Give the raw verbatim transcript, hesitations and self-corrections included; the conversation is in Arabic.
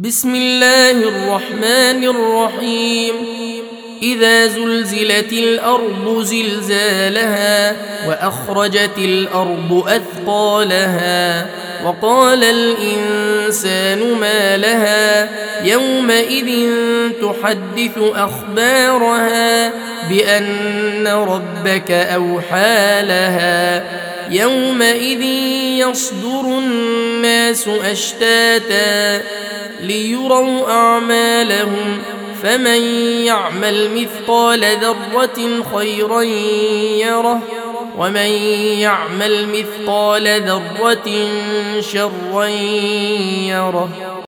بسم الله الرحمن الرحيم إذا زلزلت الأرض زلزالها وأخرجت الأرض أثقالها وقال الإنسان ما لها يومئذ تحدث أخبارها بأن ربك أوحى لها يومئذ يصدر الناس أشتاتا ليروا أعمالهم فمن يعمل مثقال ذرة خيرا يره ومن يعمل مثقال ذرة شرا يره.